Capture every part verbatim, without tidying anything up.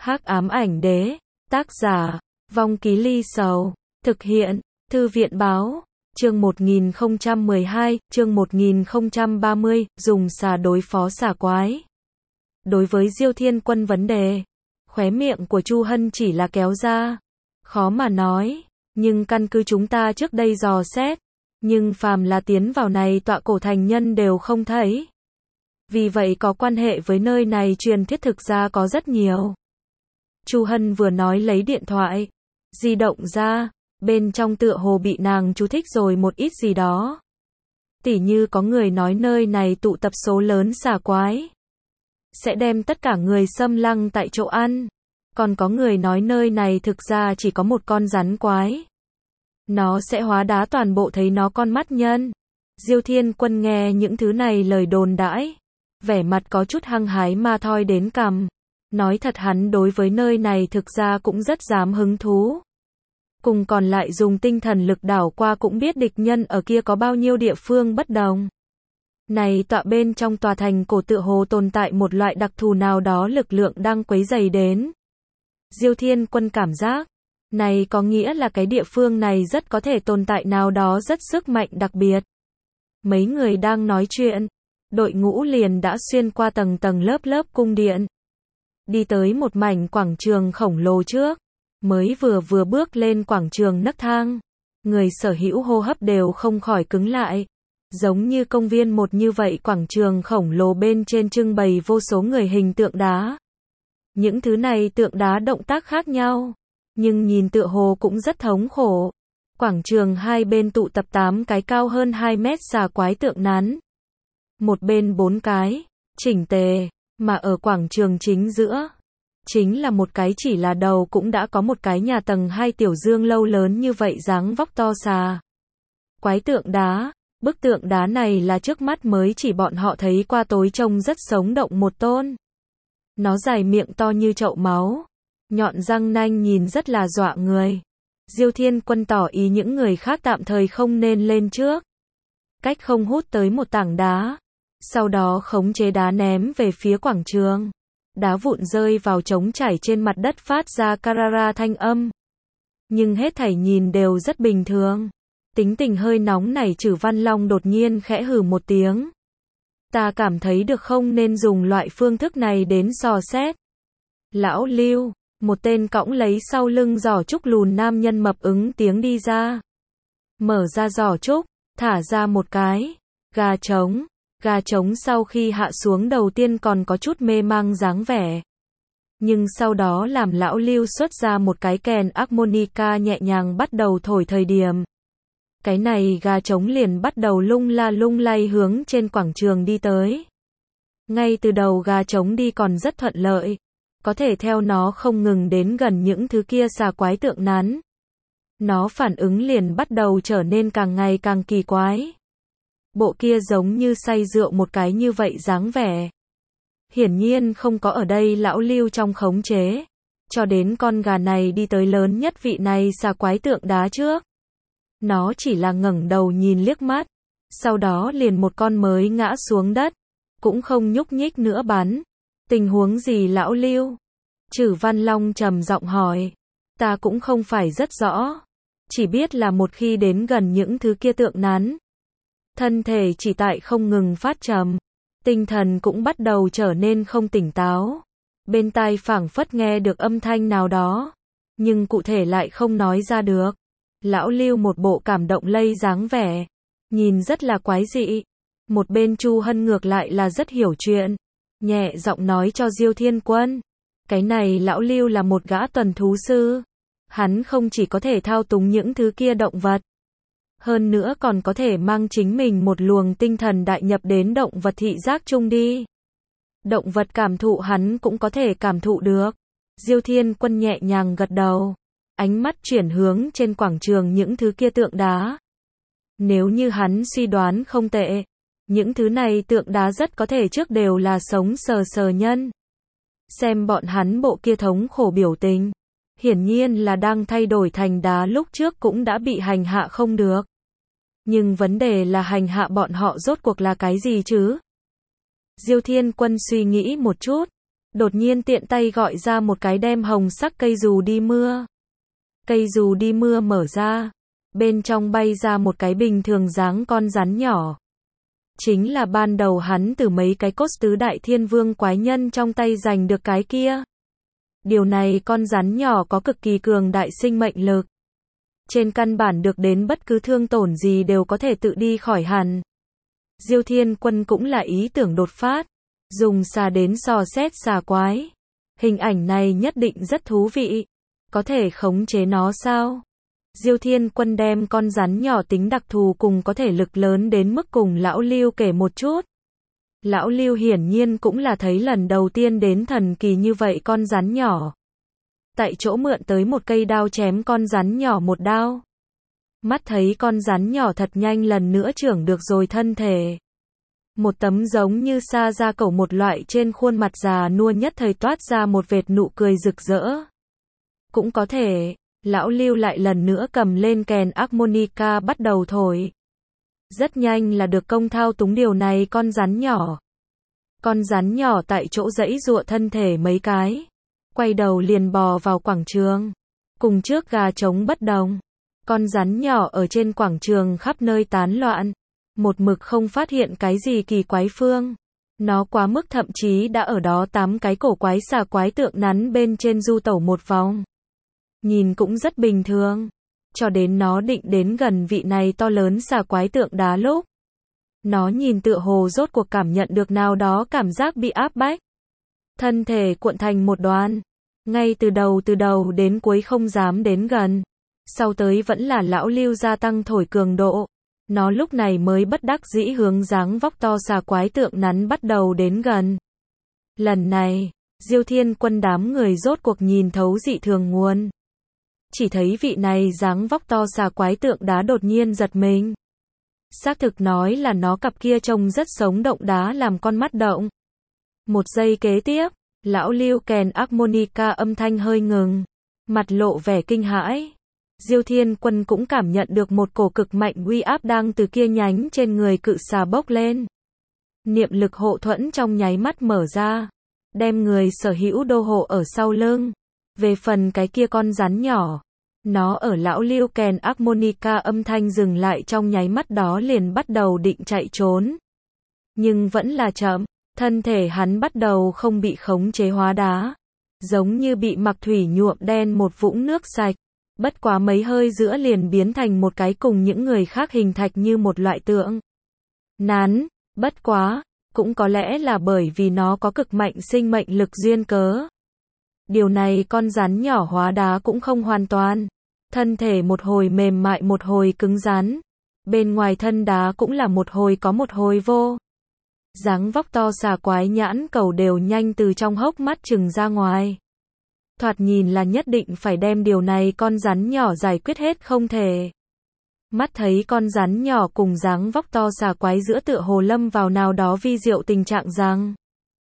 Hắc ám ảnh đế, tác giả, Vong Ký Ly Sầu, thực hiện, Thư viện báo, chương một nghìn không trăm mười hai, chương một nghìn không trăm ba mươi, dùng xà đối phó xà quái. Đối với Diêu Thiên Quân vấn đề, khóe miệng của Chu Hân chỉ là kéo ra. Khó mà nói, nhưng căn cứ chúng ta trước đây dò xét, nhưng phàm là tiến vào này tọa cổ thành nhân đều không thấy. Vì vậy có quan hệ với nơi này truyền thuyết thực ra có rất nhiều. Chu Hân vừa nói lấy điện thoại di động ra, bên trong tựa hồ bị nàng chú thích rồi một ít gì đó. Tỉ như có người nói nơi này tụ tập số lớn xà quái, sẽ đem tất cả người xâm lăng tại chỗ ăn. Còn có người nói nơi này thực ra chỉ có một con rắn quái, nó sẽ hóa đá toàn bộ thấy nó con mắt nhân. Diêu Thiên Quân nghe những thứ này lời đồn đãi, vẻ mặt có chút hăng hái mà thoi đến cằm. Nói thật hắn đối với nơi này thực ra cũng rất dám hứng thú. Cùng còn lại dùng tinh thần lực đảo qua cũng biết địch nhân ở kia có bao nhiêu địa phương bất đồng. Này tọa bên trong tòa thành cổ tựa hồ tồn tại một loại đặc thù nào đó lực lượng đang quấy rầy đến. Diêu Thiên Quân cảm giác, này có nghĩa là cái địa phương này rất có thể tồn tại nào đó rất sức mạnh đặc biệt. Mấy người đang nói chuyện, đội ngũ liền đã xuyên qua tầng tầng lớp lớp cung điện, đi tới một mảnh quảng trường khổng lồ trước. Mới vừa vừa bước lên quảng trường nấc thang, người sở hữu hô hấp đều không khỏi cứng lại. Giống như công viên một như vậy, quảng trường khổng lồ bên trên trưng bày vô số người hình tượng đá. Những thứ này tượng đá động tác khác nhau, nhưng nhìn tựa hồ cũng rất thống khổ. Quảng trường hai bên tụ tập tám cái cao hơn hai mét xà quái tượng nắn. Một bên bốn cái, chỉnh tề, mà ở quảng trường chính giữa, chính là một cái chỉ là đầu cũng đã có một cái nhà tầng hai tiểu dương lâu lớn như vậy dáng vóc to xà quái tượng đá. Bức tượng đá này là trước mắt mới chỉ bọn họ thấy qua, tối trông rất sống động một tôn. Nó dài miệng to như chậu máu, nhọn răng nanh nhìn rất là dọa người. Diêu Thiên Quân tỏ ý những người khác tạm thời không nên lên trước, cách không hút tới một tảng đá, sau đó khống chế đá ném về phía quảng trường. Đá vụn rơi vào trống trải trên mặt đất phát ra karara thanh âm. Nhưng hết thảy nhìn đều rất bình thường. Tính tình hơi nóng này Trử Văn Long đột nhiên khẽ hừ một tiếng. Ta cảm thấy được không nên dùng loại phương thức này đến dò xét. Lão Lưu, một tên cõng lấy sau lưng giỏ trúc lùn nam nhân mập ứng tiếng đi ra. Mở ra giỏ trúc, thả ra một cái gà trống. Gà trống sau khi hạ xuống đầu tiên còn có chút mê mang dáng vẻ. Nhưng sau đó làm lão Lưu xuất ra một cái kèn harmonica nhẹ nhàng bắt đầu thổi thời điểm. Cái này gà trống liền bắt đầu lung la lung lay hướng trên quảng trường đi tới. Ngay từ đầu gà trống đi còn rất thuận lợi. Có thể theo nó không ngừng đến gần những thứ kia xà quái tượng nắn, nó phản ứng liền bắt đầu trở nên càng ngày càng kỳ quái. Bộ kia giống như say rượu một cái như vậy dáng vẻ. Hiển nhiên không có ở đây lão Lưu trong khống chế. Cho đến con gà này đi tới lớn nhất vị này xà quái tượng đá trước. Nó chỉ là ngẩng đầu nhìn liếc mắt. Sau đó liền một con mới ngã xuống đất. Cũng không nhúc nhích nữa bắn. Tình huống gì lão Lưu? Trử Văn Long trầm giọng hỏi. Ta cũng không phải rất rõ. Chỉ biết là một khi đến gần những thứ kia tượng nắn, thân thể chỉ tại không ngừng phát trầm, tinh thần cũng bắt đầu trở nên không tỉnh táo. Bên tai phảng phất nghe được âm thanh nào đó, nhưng cụ thể lại không nói ra được. Lão Lưu một bộ cảm động lây dáng vẻ, nhìn rất là quái dị. Một bên Chu Hân ngược lại là rất hiểu chuyện, nhẹ giọng nói cho Diêu Thiên Quân, cái này lão Lưu là một gã tuần thú sư, hắn không chỉ có thể thao túng những thứ kia động vật, hơn nữa còn có thể mang chính mình một luồng tinh thần đại nhập đến động vật thị giác chung đi. Động vật cảm thụ hắn cũng có thể cảm thụ được. Diêu Thiên Quân nhẹ nhàng gật đầu, ánh mắt chuyển hướng trên quảng trường những thứ kia tượng đá. Nếu như hắn suy đoán không tệ, những thứ này tượng đá rất có thể trước đều là sống sờ sờ nhân. Xem bọn hắn bộ kia thống khổ biểu tình, hiển nhiên là đang thay đổi thành đá lúc trước cũng đã bị hành hạ không được. Nhưng vấn đề là hành hạ bọn họ rốt cuộc là cái gì chứ? Diêu Thiên Quân suy nghĩ một chút, đột nhiên tiện tay gọi ra một cái đem hồng sắc cây dù đi mưa. Cây dù đi mưa mở ra, bên trong bay ra một cái bình thường dáng con rắn nhỏ. Chính là ban đầu hắn từ mấy cái cốt tứ đại thiên vương quái nhân trong tay giành được cái kia. Điều này con rắn nhỏ có cực kỳ cường đại sinh mệnh lực. Trên căn bản được đến bất cứ thương tổn gì đều có thể tự đi khỏi hẳn. Diêu Thiên Quân cũng là ý tưởng đột phát, dùng xà đến dò xét xà quái. Hình ảnh này nhất định rất thú vị. Có thể khống chế nó sao? Diêu Thiên Quân đem con rắn nhỏ tính đặc thù cùng có thể lực lớn đến mức cùng Lão Lưu kể một chút. Lão Lưu hiển nhiên cũng là thấy lần đầu tiên đến thần kỳ như vậy con rắn nhỏ. Tại chỗ mượn tới một cây đao chém con rắn nhỏ một đao. Mắt thấy con rắn nhỏ thật nhanh lần nữa trưởng được rồi thân thể. Một tấm giống như sa da cẩu một loại trên khuôn mặt già nua nhất thời toát ra một vệt nụ cười rực rỡ. Cũng có thể, Lão Lưu lại lần nữa cầm lên kèn harmonica bắt đầu thổi. Rất nhanh là được công thao túng điều này con rắn nhỏ. Con rắn nhỏ tại chỗ giãy giụa thân thể mấy cái. Quay đầu liền bò vào quảng trường. Cùng trước gà trống bất đồng. Con rắn nhỏ ở trên quảng trường khắp nơi tán loạn. Một mực không phát hiện cái gì kỳ quái phương. Nó quá mức thậm chí đã ở đó tám cái cổ quái xà quái tượng nắn bên trên du tẩu một vòng. Nhìn cũng rất bình thường. Cho đến nó định đến gần vị này to lớn xà quái tượng đá lúc. Nó nhìn tựa hồ rốt cuộc cảm nhận được nào đó cảm giác bị áp bách. Thân thể cuộn thành một đoàn. Ngay từ đầu từ đầu đến cuối không dám đến gần. Sau tới vẫn là Lão Lưu gia tăng thổi cường độ. Nó lúc này mới bất đắc dĩ hướng dáng vóc to xà quái tượng nắn bắt đầu đến gần. Lần này, Diêu Thiên Quân đám người rốt cuộc nhìn thấu dị thường nguồn. Chỉ thấy vị này dáng vóc to xà quái tượng đá đột nhiên giật mình. Xác thực nói là nó cặp kia trông rất sống động đá làm con mắt động. Một giây kế tiếp, Lão Lưu kèn harmonica âm thanh hơi ngừng. Mặt lộ vẻ kinh hãi. Diêu Thiên Quân cũng cảm nhận được một cổ cực mạnh uy áp đang từ kia nhánh trên người cự xà bốc lên. Niệm lực hộ thuẫn trong nháy mắt mở ra. Đem người sở hữu đô hộ ở sau lưng. Về phần cái kia con rắn nhỏ. Nó ở Lão Lưu kèn harmonica âm thanh dừng lại trong nháy mắt đó liền bắt đầu định chạy trốn. Nhưng vẫn là chậm. Thân thể hắn bắt đầu không bị khống chế hóa đá. Giống như bị mặc thủy nhuộm đen một vũng nước sạch. Bất quá mấy hơi giữa liền biến thành một cái cùng những người khác hình thạch như một loại tượng nắn. Bất quá, cũng có lẽ là bởi vì nó có cực mạnh sinh mệnh lực duyên cớ. Điều này con rắn nhỏ hóa đá cũng không hoàn toàn. Thân thể một hồi mềm mại một hồi cứng rắn. Bên ngoài thân đá cũng là một hồi có một hồi vô. Dáng vóc to xà quái nhãn cầu đều nhanh từ trong hốc mắt trừng ra ngoài. Thoạt nhìn là nhất định phải đem điều này con rắn nhỏ giải quyết hết không thể. Mắt thấy con rắn nhỏ cùng dáng vóc to xà quái giữa tựa hồ lâm vào nào đó vi diệu tình trạng rằng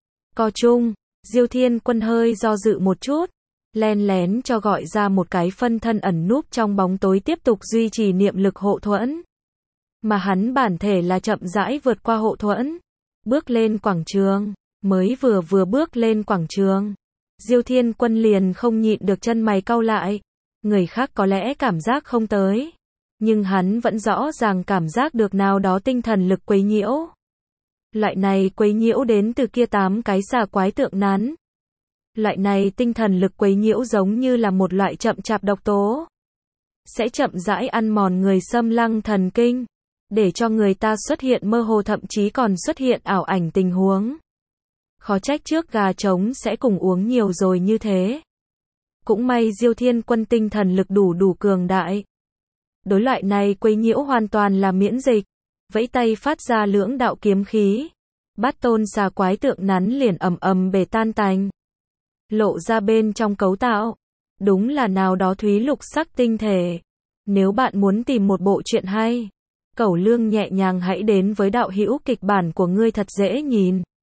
co chung, Diêu Thiên Quân hơi do dự một chút, len lén cho gọi ra một cái phân thân ẩn núp trong bóng tối tiếp tục duy trì niệm lực hộ thuẫn. Mà hắn bản thể là chậm rãi vượt qua hộ thuẫn, bước lên quảng trường, mới vừa vừa bước lên quảng trường. Diêu Thiên Quân liền không nhịn được chân mày cau lại. Người khác có lẽ cảm giác không tới. Nhưng hắn vẫn rõ ràng cảm giác được nào đó tinh thần lực quấy nhiễu. Loại này quấy nhiễu đến từ kia tám cái xà quái tượng nắn. Loại này tinh thần lực quấy nhiễu giống như là một loại chậm chạp độc tố. Sẽ chậm rãi ăn mòn người xâm lăng thần kinh. Để cho người ta xuất hiện mơ hồ thậm chí còn xuất hiện ảo ảnh tình huống. Khó trách trước gà trống sẽ cùng uống nhiều rồi như thế. Cũng may Diêu Thiên Quân tinh thần lực đủ đủ cường đại. Đối loại này quấy nhiễu hoàn toàn là miễn dịch. Vẫy tay phát ra lưỡng đạo kiếm khí. Bát tôn xà quái tượng nắn liền ầm ầm bể tan tành. Lộ ra bên trong cấu tạo. Đúng là nào đó thúy lục sắc tinh thể. Nếu bạn muốn tìm một bộ truyện hay, Cẩu Lương nhẹ nhàng hãy đến với đạo hữu kịch bản của ngươi thật dễ nhìn.